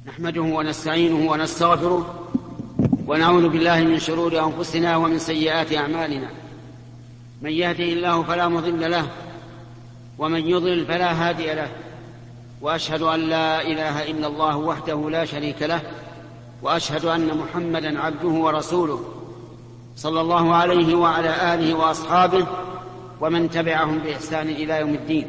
نحمده ونستعينه ونستغفره ونعوذ بالله من شرور أنفسنا ومن سيئات أعمالنا. من يهده الله فلا مضل له ومن يضلل فلا هادي له، وأشهد أن لا إله إلا الله وحده لا شريك له، وأشهد أن محمدا عبده ورسوله صلى الله عليه وعلى آله وأصحابه ومن تبعهم بإحسان إلى يوم الدين.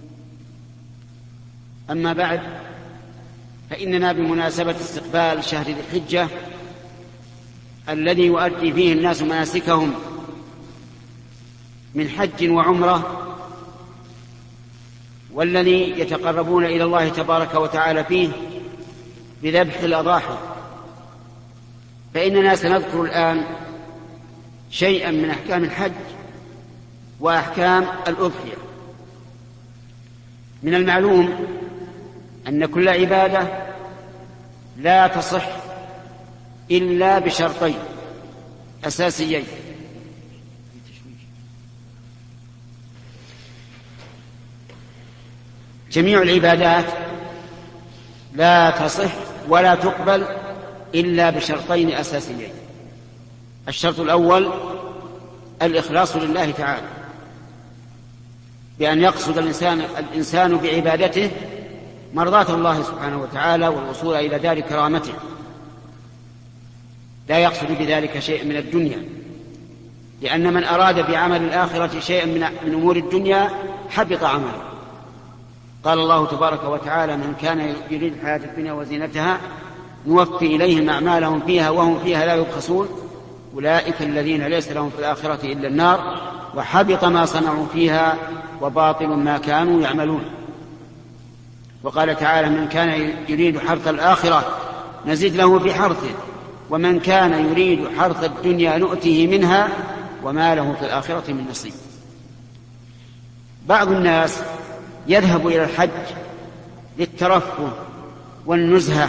أما بعد، فإننا بمناسبة استقبال شهر ذي الحجة الذي يؤدي فيه الناس مناسكهم من حج وعمرة، والذي يتقربون إلى الله تبارك وتعالى فيه بذبح الأضاحي، فإننا سنذكر الآن شيئا من أحكام الحج وأحكام الأضحية. من المعلوم أن كل عبادة لا تصح إلا بشرطين أساسيين: جميع العبادات لا تصح ولا تقبل إلا بشرطين أساسيين. الشرط الأول الإخلاص لله تعالى، بأن يقصد الإنسان بعبادته مرضاة الله سبحانه وتعالى والوصول إلى دار كرامته، لا يقصد بذلك شيء من الدنيا، لأن من أراد بعمل الآخرة شيئا من أمور الدنيا حبط عمله. قال الله تبارك وتعالى: من كان يريد الحياة الدنيا وزينتها نوفي إليهم أعمالهم فيها وهم فيها لا يبخسون أولئك الذين ليس لهم في الآخرة إلا النار وحبط ما صنعوا فيها وباطل ما كانوا يعملون. وقال تعالى: من كان يريد حرث الآخرة نزد له في حرثه ومن كان يريد حرث الدنيا نؤته منها وما له في الآخرة من نصيب. بعض الناس يذهب إلى الحج للترفه والنزهة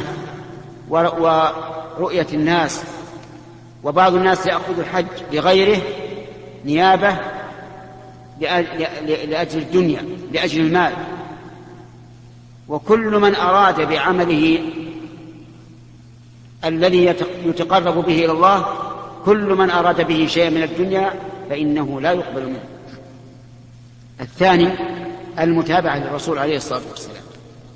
ورؤية الناس، وبعض الناس يأخذ الحج لغيره نيابة لأجل الدنيا، لأجل المال. وكل من أراد بعمله الذي يتقرب به إلى الله، كل من أراد به شيء من الدنيا فإنه لا يقبل منه. الثاني المتابعة للرسول عليه الصلاة والسلام،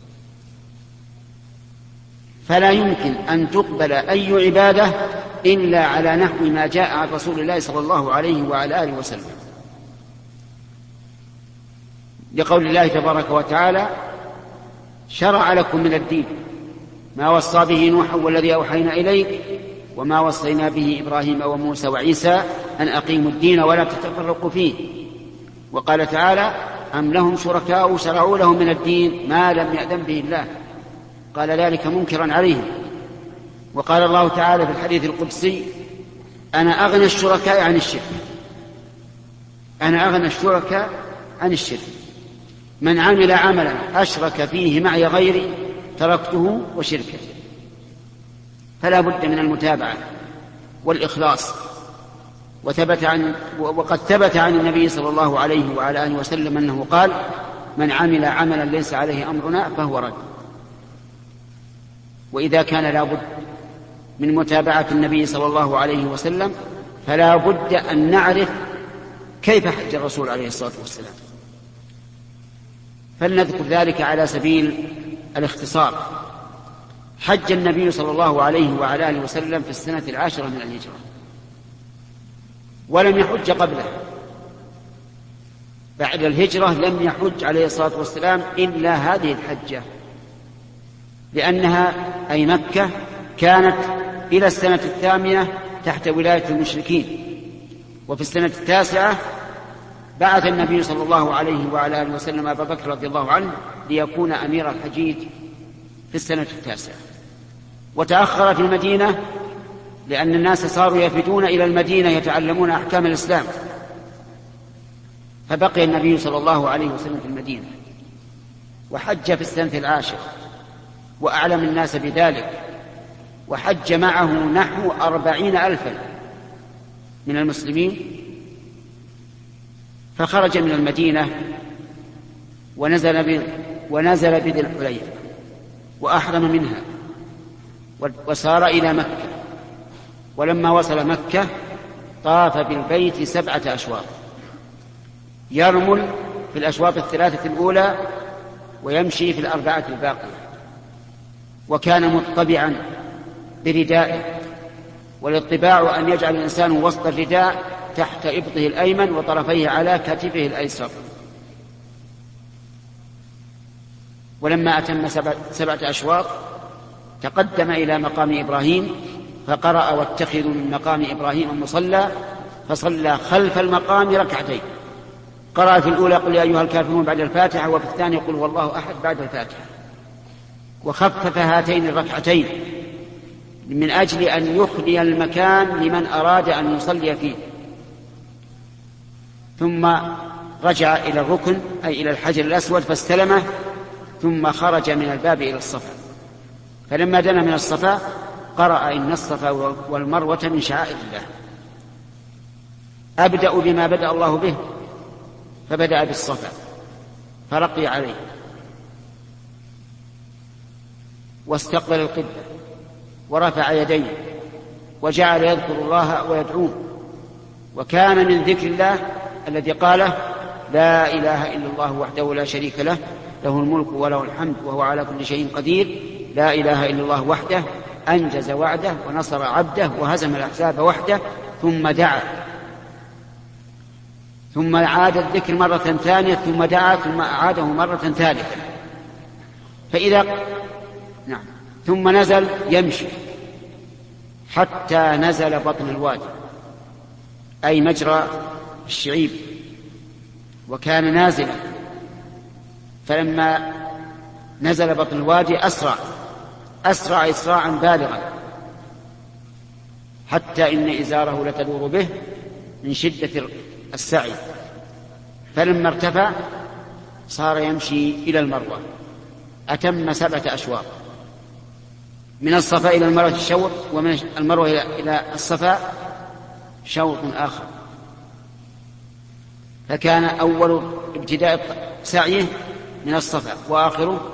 فلا يمكن أن تقبل أي عبادة إلا على نحو ما جاء عن رسول الله صلى الله عليه وعلى آله وسلم، لقول الله تبارك وتعالى: شرع لكم من الدين ما وصى به نوح والذي أوحينا إليك وما وصينا به إبراهيم وموسى وعيسى أن أقيموا الدين ولا تتفرقوا فيه. وقال تعالى: أم لهم شركاء شرعوا لهم من الدين ما لم يأذن به الله، قال ذلك منكرا عليهم. وقال الله تعالى في الحديث القدسي: أنا أغنى الشركاء عن الشرك، أنا أغنى الشركاء عن الشرك، من عمل عملا أشرك فيه معي غيري تركته وشركه. فلا بد من المتابعة والإخلاص. وقد ثبت عن النبي صلى الله عليه وعلى آله وسلم أنه قال: من عمل عملا ليس عليه أمرنا فهو رد. وإذا كان لا بد من متابعة النبي صلى الله عليه وسلم فلا بد أن نعرف كيف حج الرسول عليه الصلاة والسلام. فلنذكر ذلك على سبيل الاختصار. حج النبي صلى الله عليه وعلى آله وسلم في السنة 10 من الهجرة، ولم يحج قبله. بعد الهجرة لم يحج عليه الصلاة والسلام إلا هذه الحجة، لأنها أي مكة كانت إلى السنة 8 تحت ولاية المشركين، وفي السنة 9 بعث النبي صلى الله عليه وعلى آله وسلم أبا بكر رضي الله عنه ليكون أمير الحجيج في السنة 9. وتأخر في المدينة لأن الناس صاروا يفدون إلى المدينة يتعلمون أحكام الإسلام، فبقي النبي صلى الله عليه وسلم في المدينة وحج في السنة 10 وأعلم الناس بذلك، وحج معه نحو 40,000 من المسلمين. فخرج من المدينة ونزل بذي الحليفة وأحرم منها وسار إلى مكة. ولما وصل مكة طاف بالبيت 7 أشواط، يرمل في الأشواط 3 الأولى ويمشي في 4 الباقية. وكان مطبعا بردائه، والاطباع أن يجعل الإنسان وسط الرداء تحت إبطه الأيمن وطرفيه على كتفه الأيسر. ولما أتم 7 أشواط تقدم إلى مقام إبراهيم فقرأ: واتخذوا من مقام إبراهيم مصلى، فصلى خلف المقام 2 ركعتين. قرأ في الأولى: قل يا أيها الكافرون بعد الفاتحة، وفي الثانية: قل هو الله أحد بعد الفاتحة. وخفف هاتين 2 ركعتين من أجل أن يخلي المكان لمن أراد أن يصلي فيه. ثم رجع إلى الركن أي إلى الحجر الأسود فاستلمه، ثم خرج من الباب إلى الصفا. فلما دنا من الصفا قرأ: إن الصفا والمروة من شعائر الله. أبدأ بما بدأ الله به، فبدأ بالصفا فرقي عليه واستقبل القبلة ورفع يديه وجعل يذكر الله ويدعوه. وكان من ذكر الله الذي قاله: لا إله إلا الله وحده لا شريك له، له الملك وله الحمد وهو على كل شيء قدير. لا إله إلا الله وحده أنجز وعده ونصر عبده وهزم الأحزاب وحده. ثم دعا، ثم عاد الذكر مرة ثانية، ثم دعا، ثم أعاده مرة ثالثة. ثم نزل يمشي حتى نزل بطن الوادي أي مجرى الشعيب، وكان نازلا. فلما نزل بطن الوادي أسرع إسراعا بالغا، حتى إن إزاره لتدور به من شدة السعي. فلما ارتفع صار يمشي إلى المروة، أتم 7 أشواط. من الصفا إلى المروة شوط، ومن المروة إلى الصفا شوط آخر. فكان أول ابتداء سعيه من الصفا، وآخره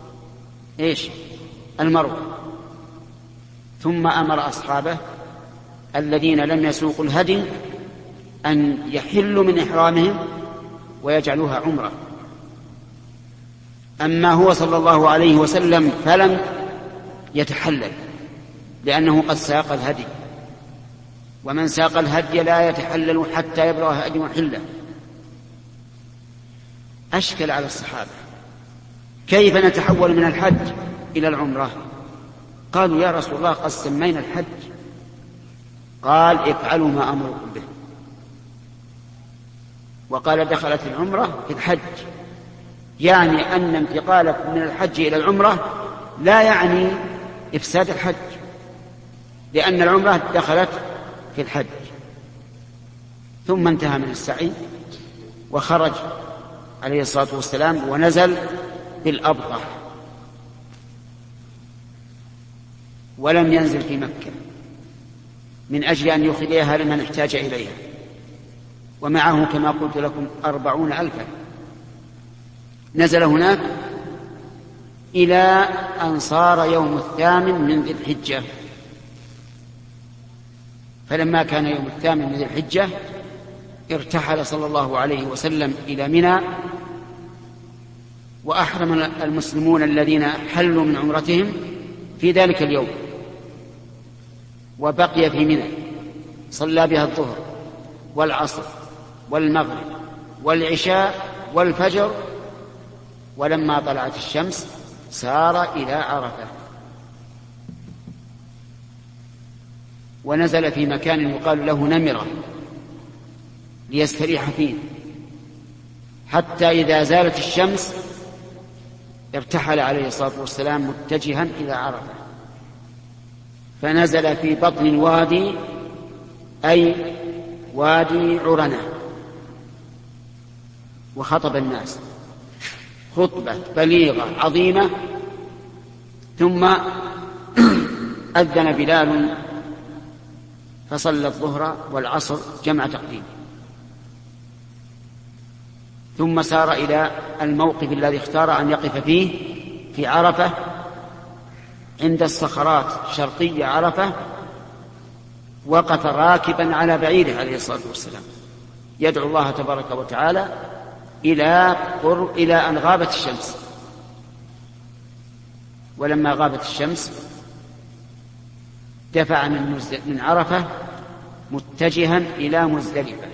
المروة. ثم أمر أصحابه الذين لم يسوقوا الهدي أن يحلوا من إحرامهم ويجعلوها عمرة. أما هو صلى الله عليه وسلم فلم يتحلل، لأنه قد ساق الهدي، ومن ساق الهدي لا يتحلل حتى يبلغ هدي محله. أشكل على الصحابة: كيف نتحول من الحج إلى العمرة؟ قالوا: يا رسول الله قد سمينا الحج. قال: افعلوا ما أمركم به. وقال: دخلت العمرة في الحج، يعني أن انتقالكم من الحج إلى العمرة لا يعني إفساد الحج، لأن العمرة دخلت في الحج. ثم انتهى من السعي وخرج عليه الصلاة والسلام ونزل بالأبطح، ولم ينزل في مكة من أجل أن يخليها لمن احتاج إليها، ومعه كما قلت لكم 40,000. نزل هناك إلى أن صار يوم 8 من ذي الحجة. فلما كان يوم 8 من ذي الحجة ارتحل صلى الله عليه وسلم إلى منى، وأحرم المسلمون الذين حلوا من عمرتهم في ذلك اليوم، وبقي في منى صلى بها الظهر والعصر والمغرب والعشاء والفجر. ولما طلعت الشمس سار إلى عرفة، ونزل في مكان يقال له نمرة ليستريح فيه، حتى إذا زالت الشمس ارتحل عليه الصلاة والسلام متجها إلى عرفة، فنزل في بطن الوادي أي وادي عرنة، وخطب الناس خطبة بليغة عظيمة. ثم أذن بلال فصلى الظهر والعصر جمع تقديم، ثم سار إلى الموقف الذي اختار أن يقف فيه في عرفة عند الصخرات شرقي عرفة وقف راكبا على بعيره عليه الصلاة والسلام يدعو الله تبارك وتعالى إلى أن غابت الشمس. ولما غابت الشمس دفع من عرفة متجها إلى مزدلفة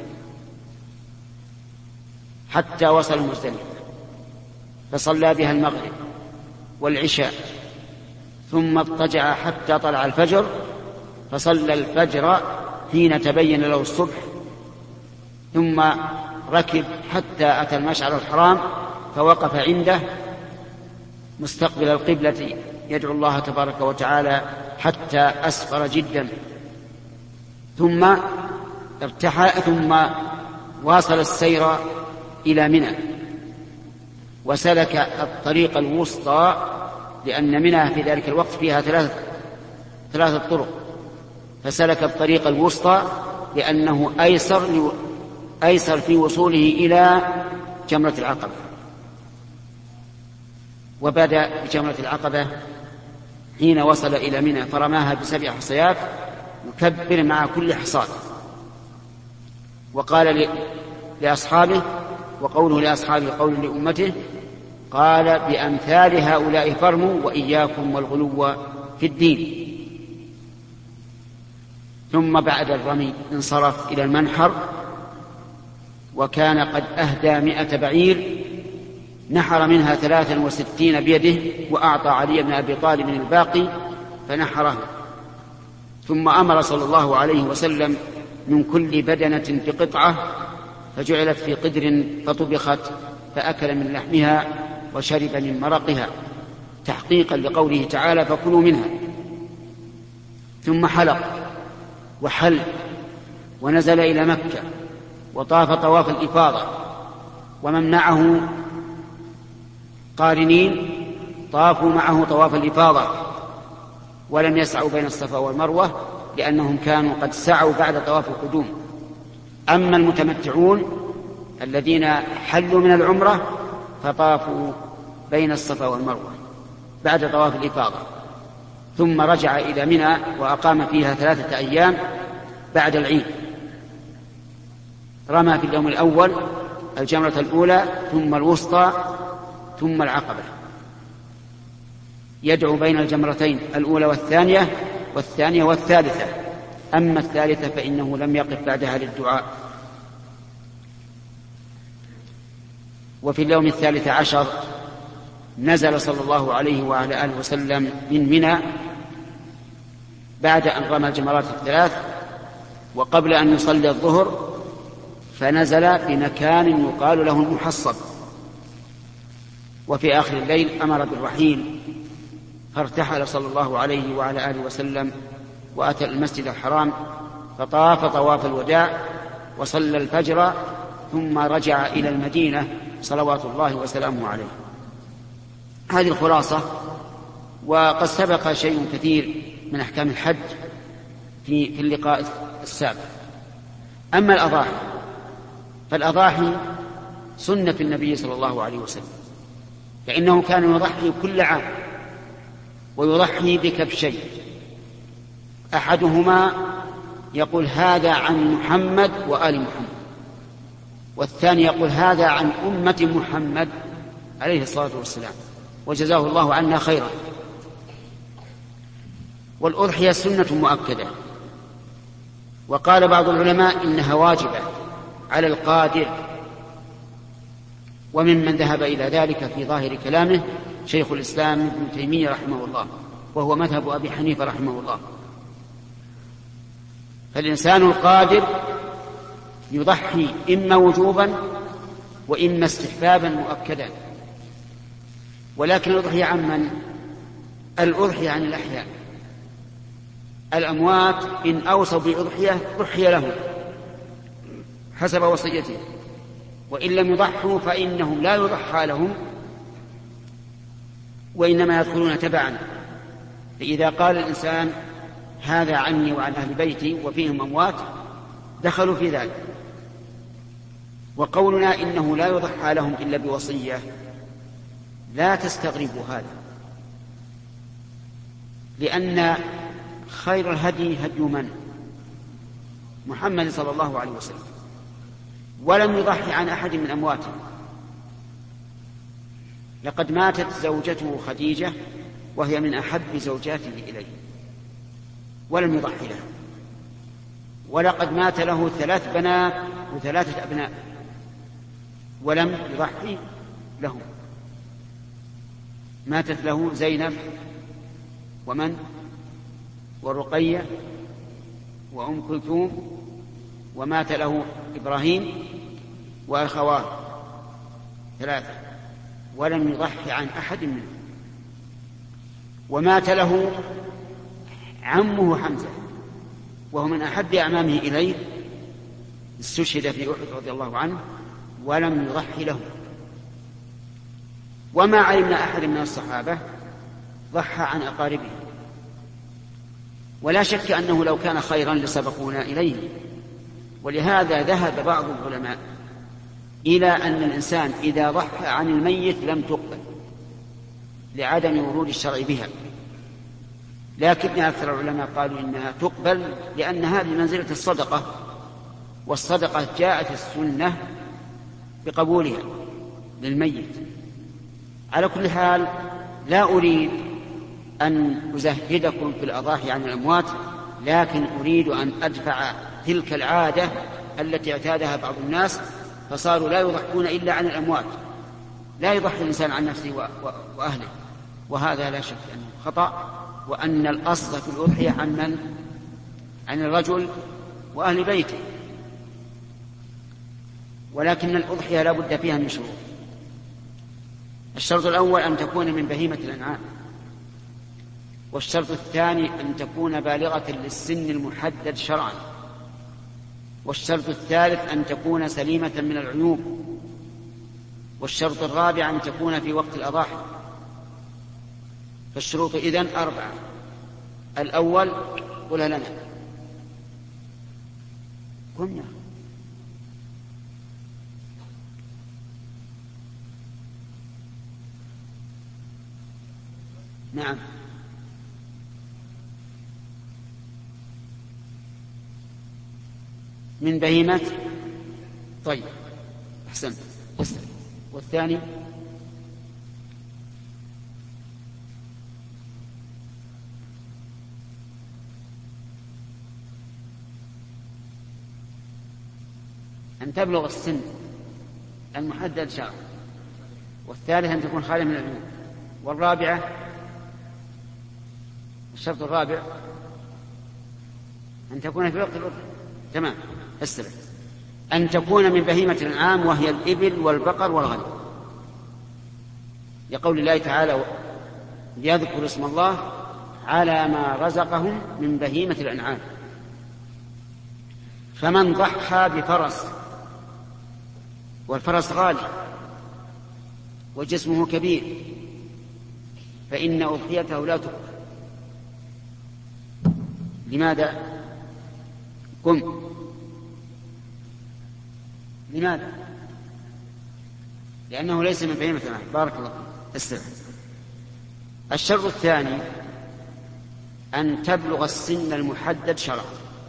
حتى وصل مزدلفة، فصلى بها المغرب والعشاء، ثم اضطجع حتى طلع الفجر، فصلى الفجر حين تبين له الصبح، ثم ركب حتى أتى المشعر الحرام فوقف عنده مستقبل القبلة يدعو الله تبارك وتعالى حتى أسفر جدا، ثم ثم واصل السير إلى منى وسلك الطريق الوسطى، لأن منى في ذلك الوقت فيها ثلاثة طرق، فسلك الطريق الوسطى لأنه أيسر في وصوله إلى جمرة العقبة. وبدأ بجمرة العقبة حين وصل إلى منى فرماها ب7 حصيات يكبر مع كل حصاة، وقال لأصحابه، وقوله لأصحابه قول لأمته، قال بأمثال هؤلاء فرموا وإياكم والغلو في الدين. ثم بعد الرمي انصرف إلى المنحر، وكان قد أهدى 100 بعير نحر منها 63 بيده، وأعطى علي بن أبي طالب الباقي فنحره. ثم أمر صلى الله عليه وسلم من كل بدنة بقطعة فجعلت في قدر فطبخت فأكل من لحمها وشرب من مرقها تحقيقا لقوله تعالى فكلوا منها. ثم حلق وحل ونزل إلى مكة وطاف طواف الإفاضة، ومن معه قارنين طافوا معه طواف الإفاضة ولم يسعوا بين الصفا والمروة لأنهم كانوا قد سعوا بعد طواف القدوم. أما المتمتعون الذين حلوا من العمرة فطافوا بين الصفا والمروة بعد طواف الإفاضة، ثم رجع إلى منى وأقام فيها 3 أيام بعد العيد. رمى في اليوم الأول الجمرة الأولى ثم الوسطى ثم العقبة، يدعو بين الجمرتين الأولى والثانية والثالثة. أما الثالثة فإنه لم يقف بعدها للدعاء. وفي اليوم 13 نزل صلى الله عليه وعلى آله وسلم من منى بعد أن رمى الجمرات 3 وقبل أن يصلي الظهر، فنزل بمكان يقال له المحصب. وفي آخر الليل أمر بالرحيل، فارتحل صلى الله عليه وعلى آله وسلم وأتى المسجد الحرام فطاف طواف الوداع وصلى الفجر، ثم رجع إلى المدينة صلوات الله وسلامه عليه. هذه الخلاصة. وقد سبق شيء كثير من أحكام الحج في اللقاء السابق. أما الأضاحي فالأضاحي سنة النبي صلى الله عليه وسلم، فإنه كان يضحي كل عام، ويضحي بكبشين، أحدهما يقول هذا عن محمد وآل محمد، والثاني يقول هذا عن أمة محمد عليه الصلاة والسلام، وجزاه الله عنا خيرا. والأضحية سنة مؤكدة، وقال بعض العلماء إنها واجبة على القادر، وممن ذهب إلى ذلك في ظاهر كلامه شيخ الإسلام ابن تيمية رحمه الله، وهو مذهب أبي حنيفة رحمه الله. فالإنسان القادر يضحي إما وجوبا وإما استحبابا مؤكدا. ولكن الأضحية عن من؟ الأضحية عن الأحياء. الأموات إن أوصوا بأضحية ضحي لهم حسب وصيته، وإن لم يضحوا فإنهم لا يضحى لهم، وإنما يدخلون تبعا. فإذا قال الإنسان هذا عني وعن أهل بيتي وفيهم أموات دخلوا في ذلك. وقولنا إنه لا يضحى لهم إلا بوصية لا تستغربوا هذا، لأن خير الهدي هدي من؟ محمد صلى الله عليه وسلم، ولم يضحي عن أحد من أمواته. لقد ماتت زوجته خديجة وهي من أحب زوجاته إليه ولم يضحي لها، ولقد مات له 3 بنات و3 أبناء ولم يضحي لهم. ماتت له زينب ومن؟ ورقية وأم كلثوم، ومات له إبراهيم وأخواه 3 ولم يضحي عن أحد منهم. ومات له عمه حمزة وهو من أحب أعمامه إليه، استشهد في أحد رضي الله عنه ولم يضحي له. وما علمنا أحد من الصحابة ضحى عن أقاربه، ولا شك أنه لو كان خيرا لسبقونا إليه. ولهذا ذهب بعض العلماء إلى أن الإنسان إذا ضحى عن الميت لم تقبل لعدم ورود الشرع بها، لكن أكثر العلماء قالوا إنها تقبل لأن هذه منزلة الصدقة، والصدقة جاءت السنة بقبولها للميت. على كل حال لا أريد أن أزهدكم في الأضاحي عن الأموات، لكن أريد أن أدفع تلك العادة التي اعتادها بعض الناس فصاروا لا يضحون إلا عن الأموات، لا يضحي الإنسان عن نفسه وأهله، وهذا لا شك أنه خطأ، وأن الأصل في الأضحية عن من؟ عن الرجل وأهل بيته. ولكن الأضحية لا بد فيها من شروط. الشرط الأول أن تكون من بهيمة الأنعام، والشرط الثاني أن تكون بالغة للسن المحدد شرعا، والشرط الثالث أن تكون سليمة من العيوب، والشرط الرابع أن تكون في وقت الأضاحي. فالشروط إذن 4. الأول قلها لنا. قلنا نعم. من بهيمة. طيب أحسنت. والثاني أن تبلغ السن المحدد شرعا، والثالث أن تكون خالية من العيوب، والرابعة الشرط الرابع أن تكون في وقت الأضحية. تمام. السبب أن تكون من بهيمة الأنعام وهي الإبل والبقر والغنم، لقول الله تعالى يذكر اسم الله على ما رزقهم من بهيمة الأنعام. فمن ضحى بفرس، والفرس غالي وجسمه كبير، فإن أضحيته لا تقبل. لماذا؟ لماذا؟ لأنه ليس من بهيمة الأنعام. بارك الله فيك. الشرط الثاني أن تبلغ السن المحدد شرعا.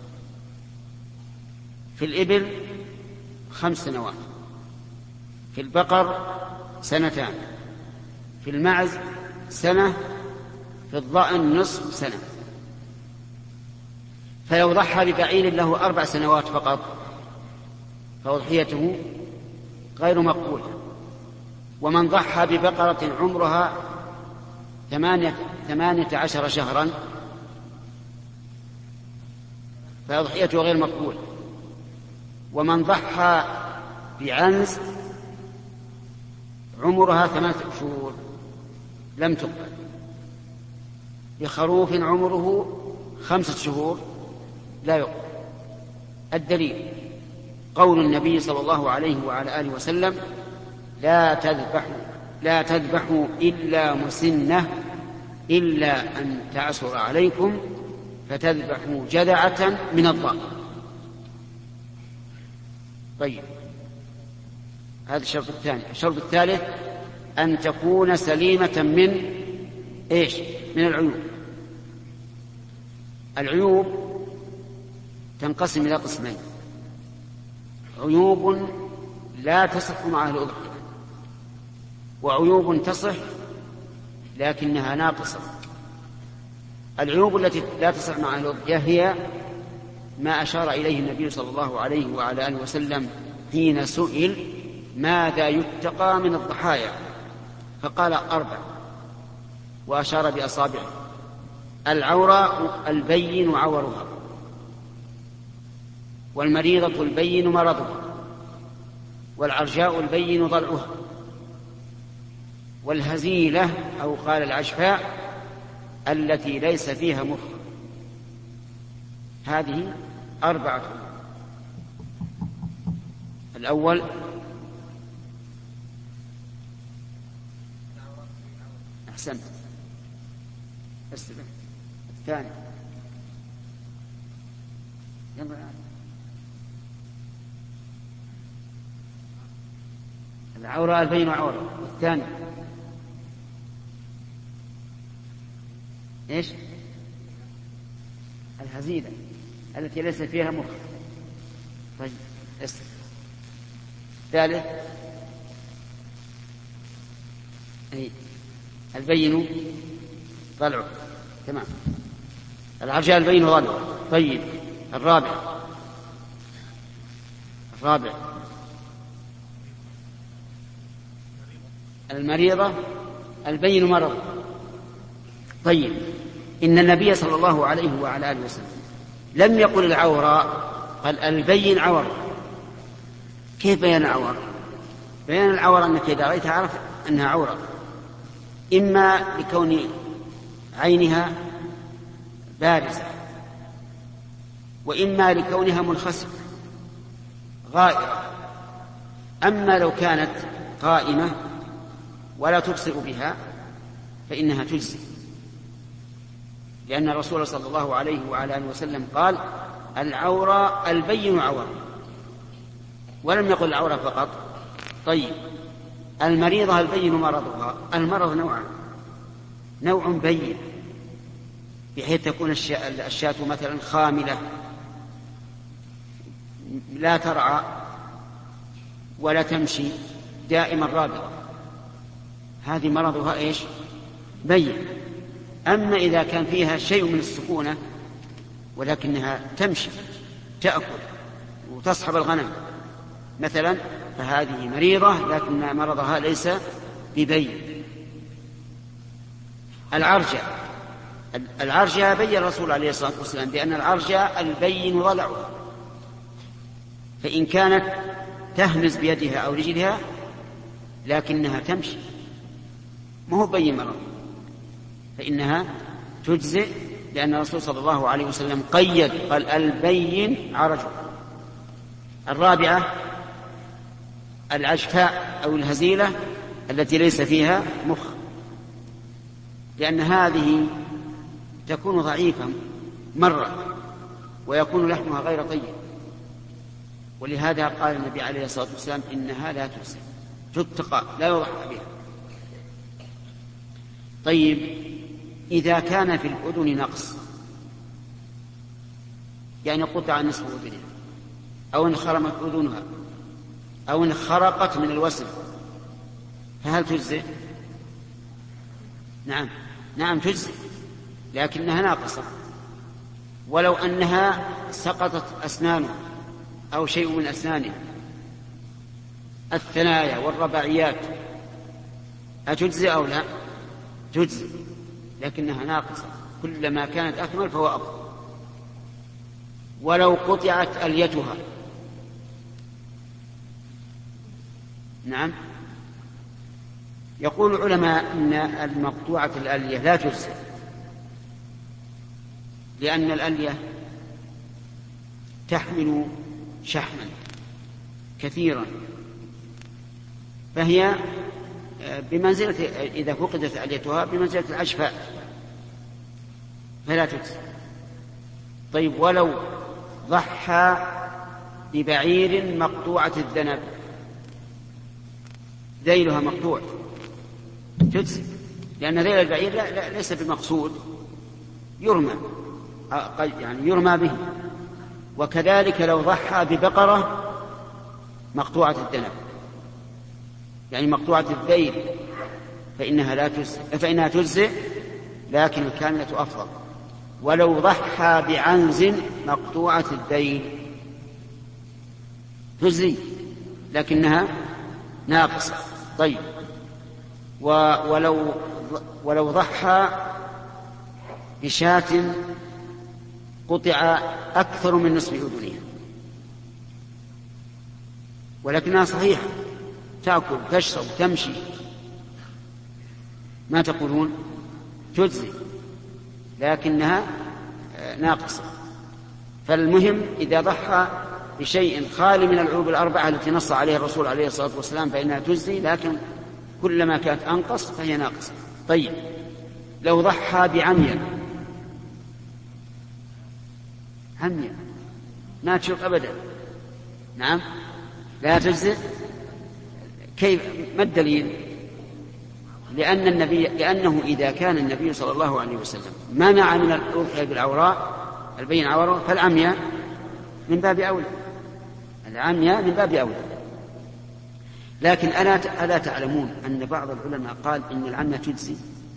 في الإبل 5 سنوات، في البقر 2 سنين، في المعز 1 سنة، في الضأن نصف سنة. فلو ضحى ببعير له 4 سنوات فقط فأضحيته غير مقبولة. ومن ضحى ببقرة عمرها 18 شهرا فأضحيته غير مقبولة. ومن ضحى بعنز عمرها 8 شهور لم تقبل. بخروف عمره 5 شهور لا يقبل. الدليل قول النبي صلى الله عليه وعلى آله وسلم لا تذبحوا إلا مسنة إلا أن تعسر عليكم فتذبحوا جذعة من الضأن. طيب هذا الشرط الثاني. الشرط الثالث أن تكون سليمة من إيش؟ من العيوب. العيوب تنقسم إلى قسمين: عيوب لا تصح معها الأضحية، وعيوب تصح لكنها ناقصة. العيوب التي لا تصح معها الأضحية هي ما أشار إليه النبي صلى الله عليه وعلى آله وسلم حين سئل ماذا يتقى من الضحايا، فقال 4 وأشار بأصابعه: العورة البين عورها، والمريضة البين مرضها، والعرجاء البين ضلعها، والهزيلة أو قال العشفاء التي ليس فيها مخ. هذه 4. الأول أحسنت. الثاني العورة البين عورة. والثاني إيش؟ الهزيلة التي ليس فيها مخ. طيب الثالث البين ضلعه. تمام. العرجاء البين ضلعه. طيب الرابع المريضة البين مرض. طيب إن النبي صلى الله عليه وعلى آله وسلم لم يقل العورة، قال البين عور. كيف بيان العور؟ بيان العور أنك إذا رأيتها عرف أنها عورة، إما لكون عينها بارزة، وإما لكونها منخسفة غائرة. أما لو كانت قائمة ولا تبصر بها فإنها تجزي، لأن الرسول صلى الله عليه وعلى آله وسلم قال العورة البين عورة، ولم يقل العورة فقط. طيب المريضة البين مرضها. المرض نوع بين، بحيث تكون الشاة مثلا خاملة لا ترعى ولا تمشي، دائما رابضة، هذه مرضها إيش؟ بين. أما إذا كان فيها شيء من السكونة ولكنها تمشي تأكل وتصحب الغنم مثلا، فهذه مريضة لكن مرضها ليس ببين. العرجة بين الرسول عليه الصلاة والسلام بأن العرجة البين ضلعها، فإن كانت تهمز بيدها أو رجلها لكنها تمشي ما هو بين مرض فإنها تجزئ، لأن الرسول صلى الله عليه وسلم قيد قال البين عرج. الرابعة العشفاء أو الهزيلة التي ليس فيها مخ، لأن هذه تكون ضعيفة مرة ويكون لحمها غير طيب، ولهذا قال النبي عليه الصلاة والسلام إنها لا تجزئ، تتقى لا يضحى بها. طيب إذا كان في الأذن نقص، يعني قطع نصف أذنها أو انخرمت أذنها أو انخرقت من الوسم، فهل تجزئ؟ نعم تجزئ، لكنها ناقصة. ولو أنها سقطت أسنانها أو شيء من أسنانها، الثنايا والرباعيات، أتجزئ أو لا؟ تجزئ، لكنها ناقصة، كلما كانت أكمل فهو أفضل. ولو قطعت أليتها، نعم، يقول العلماء أن المقطوعة الألية لا تجزئ، لأن الألية تحمل شحما كثيرا، فهي بمنزلة إذا فقدت أليتها بمنزلة العشفاء فلا تجزئ. طيب ولو ضحى ببعير مقطوعة الذنب، ذيلها مقطوع، تجزئ، لأن ذيل البعير ليس بمقصود، يرمى يعني يرمى به. وكذلك لو ضحى ببقرة مقطوعة الذنب يعني مقطوعة الذيل فإنها تجزئ لكن الكاملة أفضل. ولو ضحى بعنز مقطوعة الذيل تجزي لكنها ناقصة. طيب ولو ضحى بشاة قطع أكثر من نصف أذنها ولكنها صحيحة تأكل تشرب تمشي، ما تقولون؟ تجزي لكنها ناقصة. فالمهم إذا ضحى بشيء خالي من العيوب الأربعة التي نص عليها الرسول عليه الصلاة والسلام فإنها تجزي، لكن كلما كانت أنقص فهي ناقصة. طيب لو ضحى بعمية ما تشوف أبدا، نعم لا تجزئ. كيف؟ ما الدليل؟ لأنه إذا كان النبي صلى الله عليه وسلم منع من الأضحية بالعوراء البين عوراء فالعمياء من باب أولى، العمياء من باب أولى. لكن ألا تعلمون أن بعض العلماء قال إن العمياء تجزي؟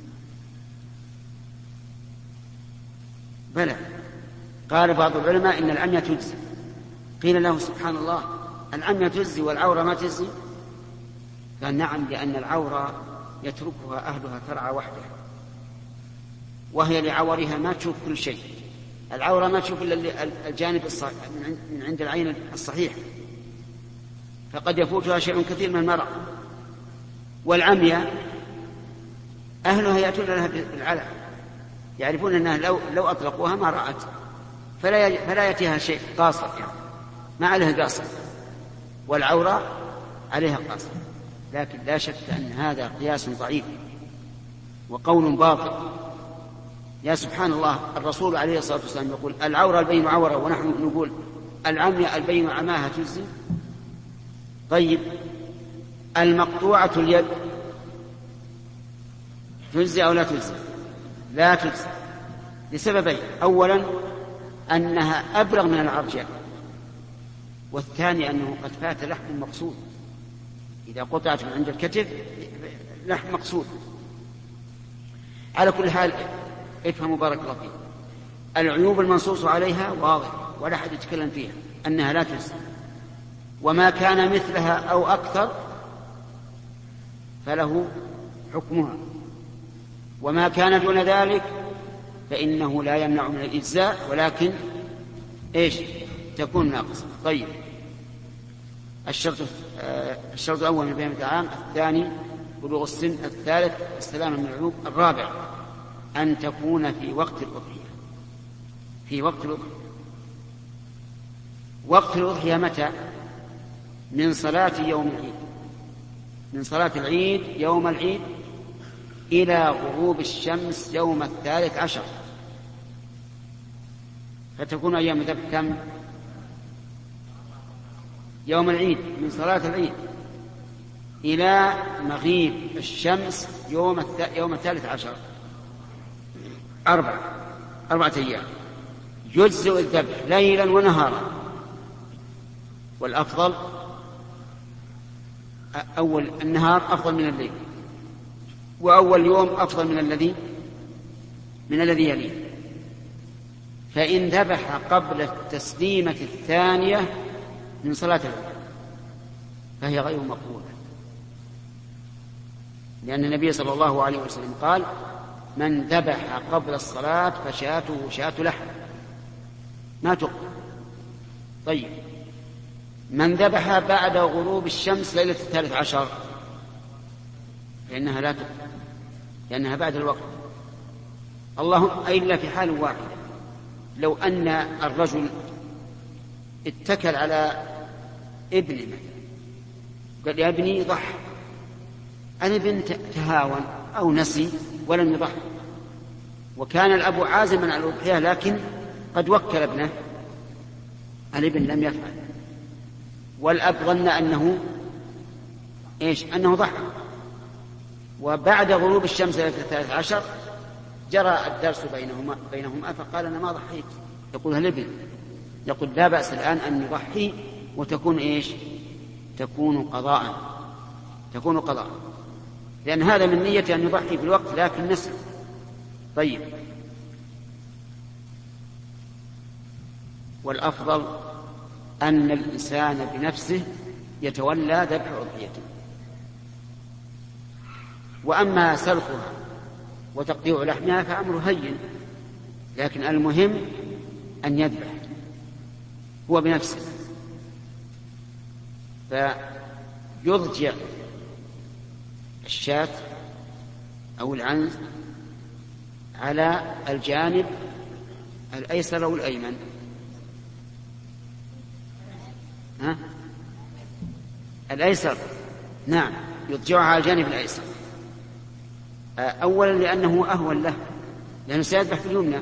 بلى، قال بعض العلماء إن العمياء تجزي. قيل له سبحان الله العمياء تجزي والعورة ما تجزي؟ قال نعم، لأن العورة يتركها أهلها ترعى وحدها، وهي لعورها ما تشوف كل شيء. العورة ما تشوف إلا الجانب من عند العين الصحيح، فقد يفوتها شيء كثير من المرأة. والعمياء أهلها يأتون لها بالعلى، يعرفون أنها لو أطلقوها ما رأت، فلا يأتيها شيء قاصر، يعني ما عليها قاصر، والعورة عليها قاصر. لكن لا شك أن هذا قياس ضعيف وقول باطل. يا سبحان الله، الرسول عليه الصلاة والسلام يقول العورة البين عورة، ونحن نقول العمياء البين عماها تجزي. طيب المقطوعة اليد تجزي أو لا تجزي؟ لا تجزي لسببين: أولا أنها أبلغ من العرجاء، والثاني أنه قد فات لحم مقصود. إذا قطعت من عند الكتف لحم مقصود. على كل حال افهموا بارك الله فيكم، العيوب المنصوص عليها واضح ولا أحد يتكلم فيها أنها لا تجزي، وما كان مثلها أو أكثر فله حكمها، وما كان دون ذلك فإنه لا يمنع من الإجزاء، ولكن تكون ناقصة. طيب الشرط الأول من بيان الطعام، الثاني بلوغ السن، الثالث السلامة من العيوب، الرابع أن تكون في وقت الأضحية. في وقت الأضحية. وقت الأضحية متى؟ من صلاة يوم العيد، من صلاة العيد يوم العيد إلى غروب الشمس يوم 13، فتكون أيام الذبح كم؟ يوم العيد، من صلاة العيد إلى مغيب الشمس يوم 13، 4 أيام. يجزئ الذبح ليلا ونهارا، والأفضل أول النهار أفضل من الليل، وأول يوم أفضل من الذي يليه. فإن ذبح قبل التسليمة الثانية من صلاة العيد فهي غير مقبولة، لأن النبي صلى الله عليه وسلم قال: من ذبح قبل الصلاة فشاته شاة لحم ما تقبل. طيب من ذبح بعد غروب الشمس ليلة 13 فإنها لا تقبل، لأنها بعد الوقت. اللهم إلا في حال واحدة: لو أن الرجل اتكل على ابنه قال يا ابني ضح، الابن تهاون أو نسي ولم يضح، وكان الأب عازما على الأضحية لكن قد وكل ابنه، الابن لم يفعل، والأب ظن أنه ضحى، وبعد غروب الشمس 13 جرى الدرس بينهما فقال أنا ما ضحيت، يقول هل ابن؟ يقول لا بأس الآن أن يضحي وتكون إيش؟ تكون قضاء، لأن هذا من نية أن يضحي في الوقت لكن نسي. طيب، والأفضل أن الإنسان بنفسه يتولى ذبح أضحيته، وأما سلخها وتقطيع لحمها فأمر هين، لكن المهم أن يذبح هو بنفسه، فيضجع الشاة أو العنز على الجانب الأيسر أو الأيمن. الأيسر، نعم، يضجعها على الجانب الأيسر، أولا لأنه أهون له، لأنه سيذبح في اليمنى،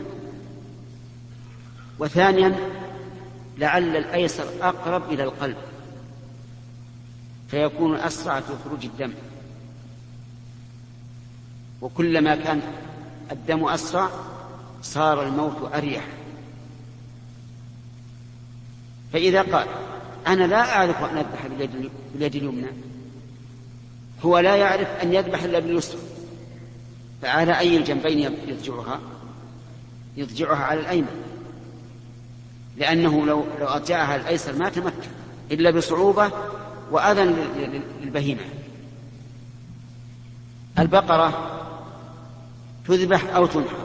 وثانيا لعل الأيسر أقرب إلى القلب فيكون أسرع في خروج الدم، وكلما كان الدم أسرع صار الموت أريح. فإذا قال أنا لا أعرف أن أذبح باليد اليمنى، هو لا يعرف أن يذبح إلا باليسرى، فعلى أي الجنبين يضجعها على الأيمن، لأنه لو أضجعها الأيسر ما تمكن إلا بصعوبة وأذى للبهيمة. البقرة تذبح أو تنحر؟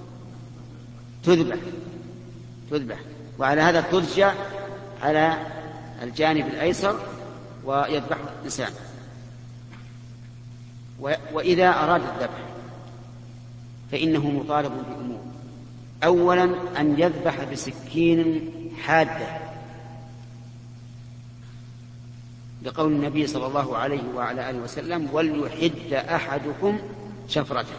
تذبح، وعلى هذا تضجع على الجانب الأيسر ويذبح الإنسان. وإذا أراد الذبح فإنه مطالب بأمور: أولا أن يذبح بسكين حادة، لقول النبي صلى الله عليه وعلى آله وسلم: وليحد أحدكم شفرته.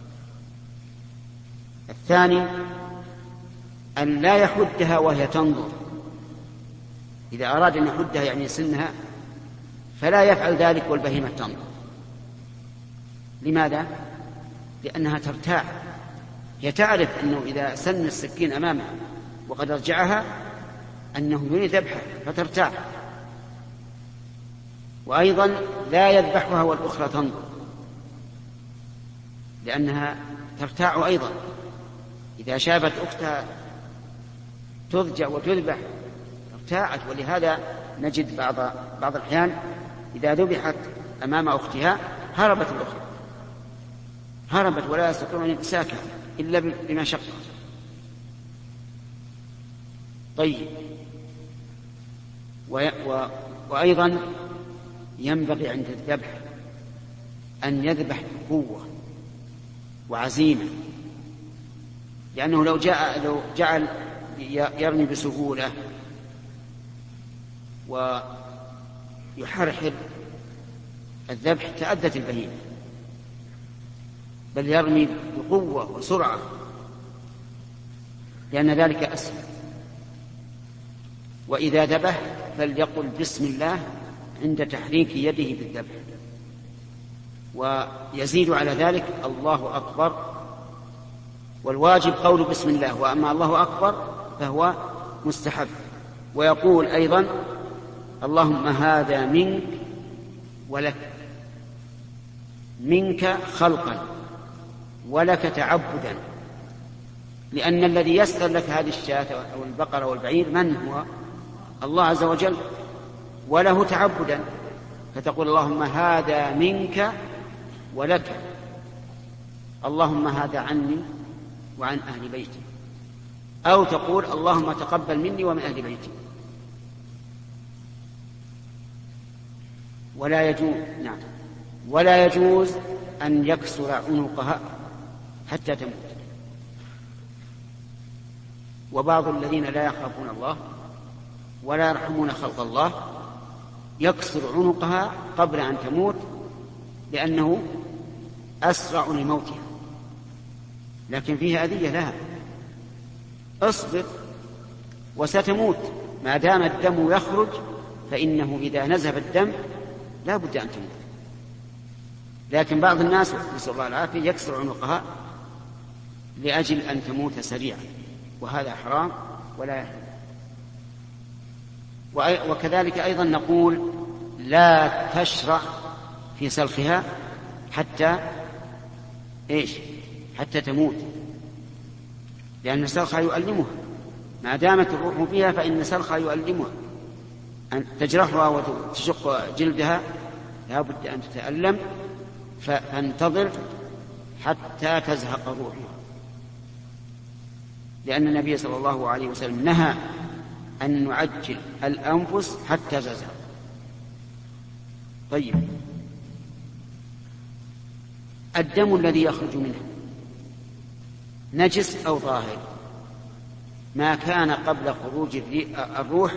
الثاني أن لا يحدها وهي تنظر، إذا أراد أن يحدها يعني سنها فلا يفعل ذلك والبهيمة تنظر. لماذا؟ لأنها ترتاع، هي تعرف أنه إذا سن السكين أمامها وقد رجعها أنه يريد ذبحها فترتاع. وأيضا لا يذبحها والأخرى تنظر، لأنها ترتاع أيضا، إذا شافت أختها تضجع وتذبح ارتاعت. ولهذا نجد بعض الأحيان إذا ذبحت أمام أختها هربت الأخرى، ولا يستطيعون أن يمسكها إلا بمشقة. طيب، وأيضا ينبغي عند الذبح أن يذبح بقوة وعزيمة، لأنه لو جعل يرمي بسهولة ويحرحل الذبح تأذت البهيمة، بل يرمي بقوة وسرعة، لأن ذلك أسهل. وإذا ذبح فليقل بسم الله عند تحريك يده بالذبح، ويزيد على ذلك الله أكبر، والواجب قول بسم الله، وأما الله أكبر فهو مستحب. ويقول أيضا: اللهم هذا منك ولك، منك خلقا ولك تعبدا، لأن الذي يسر لك هذه الشاة أو البقرة والبعير من هو؟ الله عز وجل، وله تعبدا، فتقول اللهم هذا منك ولك، اللهم هذا عني وعن أهل بيتي، أو تقول اللهم تقبل مني ومن أهل بيتي. ولا يجوز أن يكسر عنقها حتى تموت. وبعض الذين لا يخافون الله ولا يرحمون خلق الله يكسر عنقها قبل أن تموت، لأنه أسرع لموتها، لكن فيها أذية لها. اصبر وستموت، ما دام الدم يخرج فإنه إذا نزف الدم لا بد أن تموت. لكن بعض الناس نسأل الله العافية يكسر عنقها لأجل أن تموت سريعا، وهذا حرام ولا يحل. وكذلك أيضا نقول لا تشرع في سلخها حتى تموت، لأن سلخها يؤلمها، ما دامت الروح فيها فإن سلخها يؤلمها، أن تجرحها وتشق جلدها لا بد أن تتألم، فانتظر حتى تزهق روحها، لأن النبي صلى الله عليه وسلم نهى أن نعجل الأنفس حتى تزهق. طيب، الدم الذي يخرج منه نجس أو ظاهر؟ ما كان قبل خروج الروح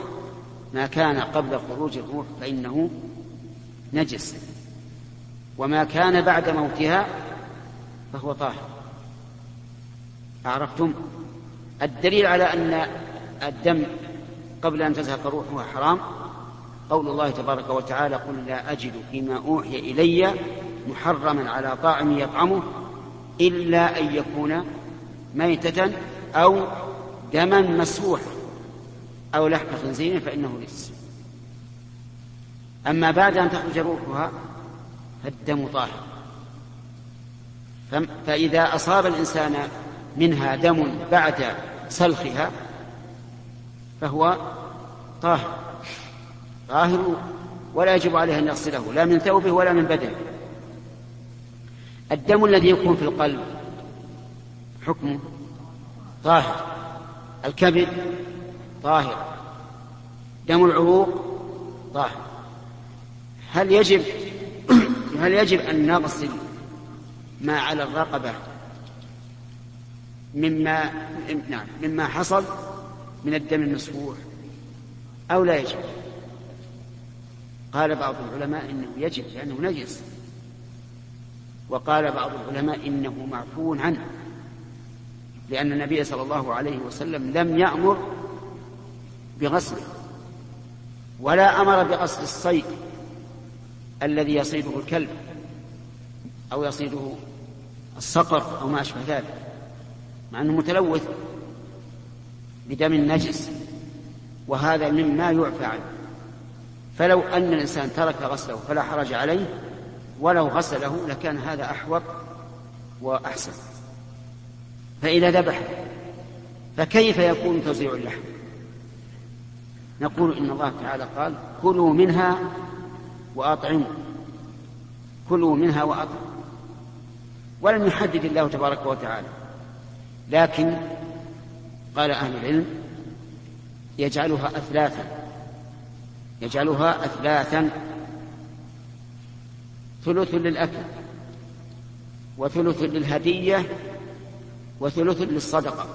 فإنه نجس، وما كان بعد موتها فهو طاهر. عرفتم؟ الدليل على أن الدم قبل أن تزهق روحها حرام قول الله تبارك وتعالى: قل لا أجد فيما أوحي إلي محرما على طاعم يطعمه إلا أن يكون ميتة أو دما مسفوحا أو لحم خنزير فإنه رجس. أما بعد أن تخرج روحها فالدم طاهر، فإذا أصاب الإنسان منها دم بعد سلخها فهو طاهر ولا يجب عليه أن يغسله لا من ثوبه ولا من بدنه. الدم الذي يكون في القلب حكمه طاهر، الكبد طاهر، دم العروق طاهر. هل يجب أن نغسل ما على الرقبة مما حصل من الدم المسفوح أو لا يجب؟ قال بعض العلماء إنه يجب لأنه نجس، وقال بعض العلماء إنه معفو عنه، لأن النبي صلى الله عليه وسلم لم يأمر بغسله ولا أمر بغسل الصيد الذي يصيده الكلب أو يصيده الصقر أو ما أشبه ذلك، مع أنه متلوث بدم نجس، وهذا مما يعفى عنه. فلو أن الإنسان ترك غسله فلا حرج عليه، ولو غسله لكان هذا أحوط وأحسن. فإذا ذبح فكيف يكون توزيع اللحم؟ نقول إن الله تعالى قال: كلوا منها وأطعموا، كلوا منها وأطعموا، ولم يحدد الله تبارك وتعالى، لكن قال أهل العلم يجعلها أثلاثا، ثلث للأكل وثلث للهدية وثلث للصدقة.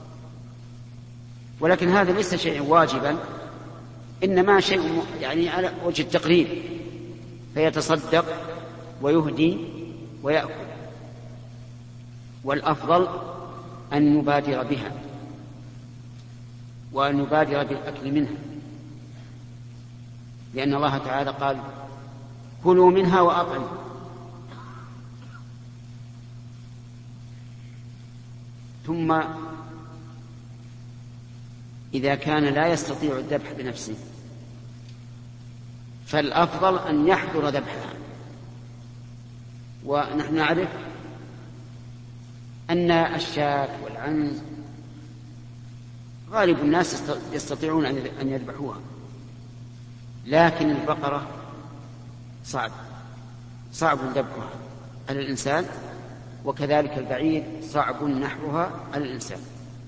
ولكن هذا ليس شيء واجبا، إنما شيء يعني على وجه التقريب، فيتصدق ويهدي ويأكل، والأفضل أن نبادر بها وأن نبادر بالأكل منها، لأن الله تعالى قال: كلوا منها وأطعموا. ثم إذا كان لا يستطيع الذبح بنفسه فالأفضل أن يحضر ذبحها. ونحن نعرف أن الشاة والعنز غالب الناس يستطيعون أن يذبحوها، لكن البقرة صعب ذبحها على الإنسان، وكذلك البعير صعب نحرها على الإنسان.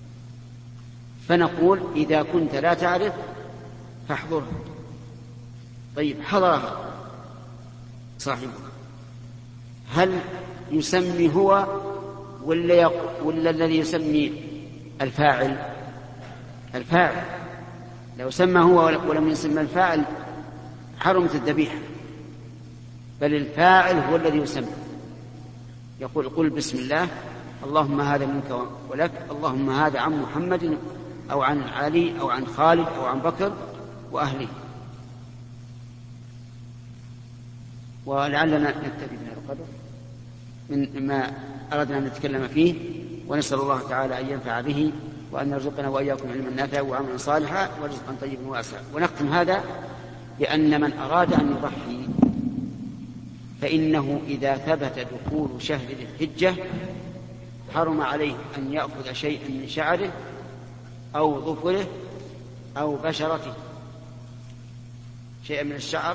فنقول: إذا كنت لا تعرف فاحضرها. طيب، حضرها صاحبها، هل يسمي هو ولا الذي يسمي الفاعل؟ لو سمى هو ولم يسمى الفاعل حرمت الذبيحة، بل الفاعل هو الذي يسمى. يقول: قل بسم الله، اللهم هذا منك ولك، اللهم هذا عن محمد أو عن علي أو عن خالد أو عن بكر وأهله. ولعلنا نكتفي بهذا القدر من ما أردنا أن نتكلم فيه، ونسأل الله تعالى أن ينفع به وأن يرزقنا وإياكم علما نافعا وعملا صالحا ورزقا طيبا واسعا. ونختم هذا بأن من أراد أن يضحي فإنه إذا ثبت دخول شهر ذي الحجة حرم عليه أن يأخذ شيئا من شعره أو ظفره أو بشرته، شيئا من الشعر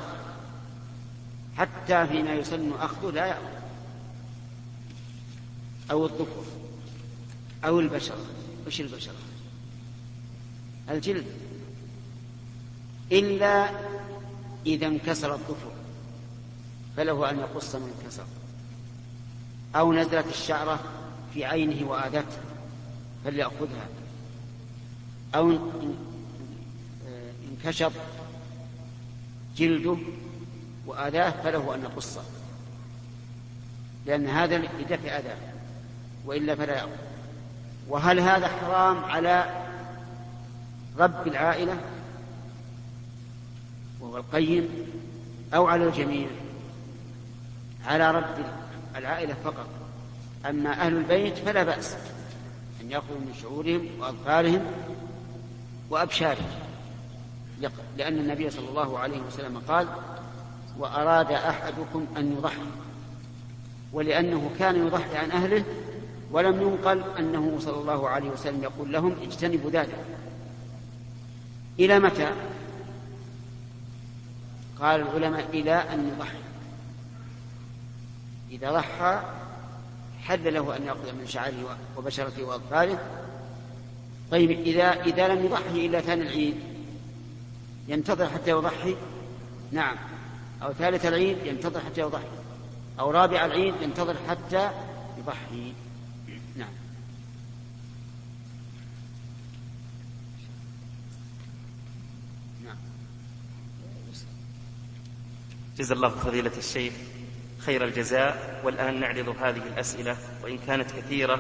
حتى فيما يسن أخذه لا يأخذ، أو الظفر أو البشرة. وش البشرة؟ الجلد، إلا إذا انكسر الظفر فله أن يقص من انكسر، أو نزلت الشعرة في عينه وآذته فليأخذها، أو انكشف جلده وآذاه فله أن يقصه، لأن هذا لدفع أذاه، وإلا فلا يأخذ. وهل هذا حرام على رب العائلة وهو القيم أو على الجميع؟ على رب العائلة فقط، أما أهل البيت فلا بأس أن يأخذوا من شعورهم وأظفارهم وأبشارهم، لأن النبي صلى الله عليه وسلم قال: وأراد أحدكم أن يضحي، ولأنه كان يضحي عن أهله ولم ينقل أنه صلى الله عليه وسلم يقول لهم اجتنبوا ذلك. إلى متى؟ قال العلماء: إلى أن يضحي. إذا ضحى حل له أن يأخذ من شعره وبشرته وأظفاره. طيب إذا لم يضحي إلا ثاني العيد ينتظر حتى يضحي؟ نعم. أو ثالث العيد ينتظر حتى يضحي، أو رابع العيد ينتظر حتى يضحي. نعم. نعم. جزا الله فضيلة الشيخ خير الجزاء. والآن نعرض هذه الأسئلة وإن كانت كثيرة.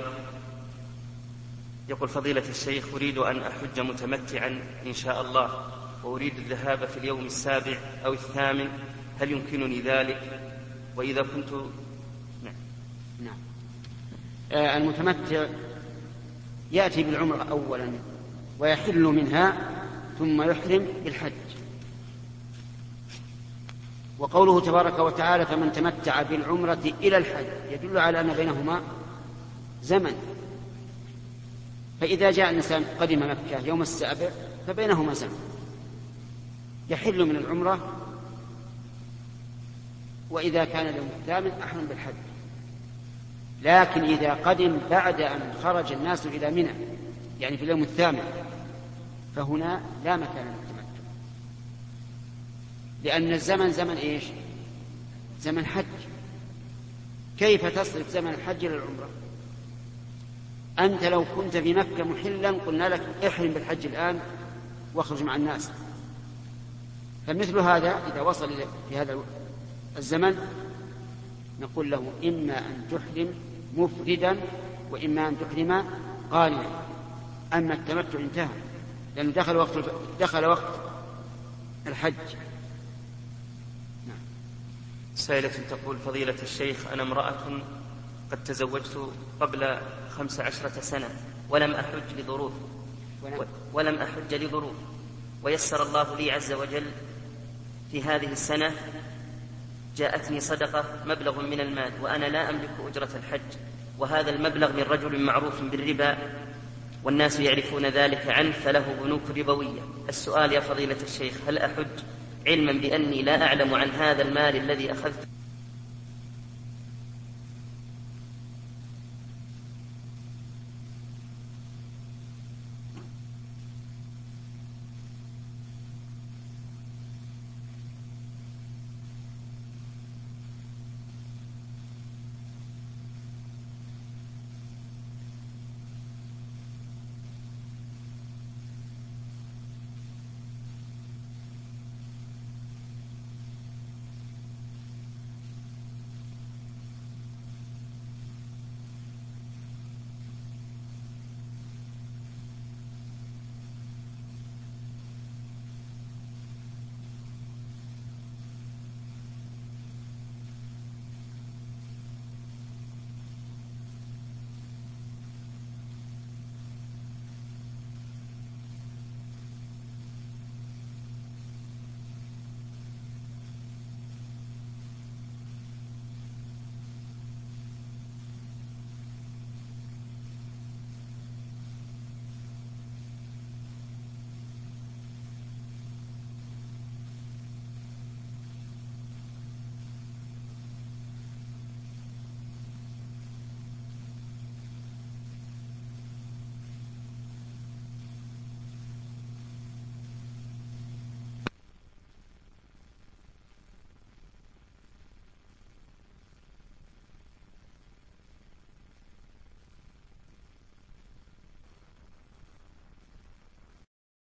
يقول فضيلة الشيخ: أريد أن أحج متمتعا إن شاء الله، وأريد الذهاب في اليوم 7 أو 8، هل يمكنني ذلك؟ وإذا كنت نعم. المتمتع يأتي بالعمرة أولا ويحل منها ثم يحرم بالحج. وقوله تبارك وتعالى: فمن تمتع بالعمرة إلى الحج، يدل على أن بينهما زمن. فإذا جاء الإنسان قدم مكة يوم 7 فبينهما زمن، يحل من العمرة، وإذا كان اليوم 8 أحرم بالحج. لكن إذا قدم بعد أن خرج الناس إلى منى، يعني في اليوم 8، فهنا لا مكان للتمتع، لأن الزمن زمن إيش؟ زمن حج. كيف تصرف زمن الحج للعمرة؟ أنت لو كنت في مكة محلا قلنا لك احرم بالحج الآن واخرج مع الناس. فمثل هذا إذا وصل في هذا الزمن نقول له: إما أن تحرم مفردا وإما أن تحرم قارنا. أما التمتع انتهى، لأنه دخل وقت الحج. نعم. سائلة تقول: فضيلة الشيخ، أنا امرأة قد تزوجت قبل 15 سنة ولم أحج لظروف، ويسر الله لي عز وجل في هذه السنة جاءتني صدقة مبلغ من المال، وأنا لا أملك أجرة الحج، وهذا المبلغ من رجل معروف بالربا والناس يعرفون ذلك عنه، فله بنوك ربوية. السؤال يا فضيلة الشيخ: هل أحج علما بأني لا أعلم عن هذا المال الذي أخذته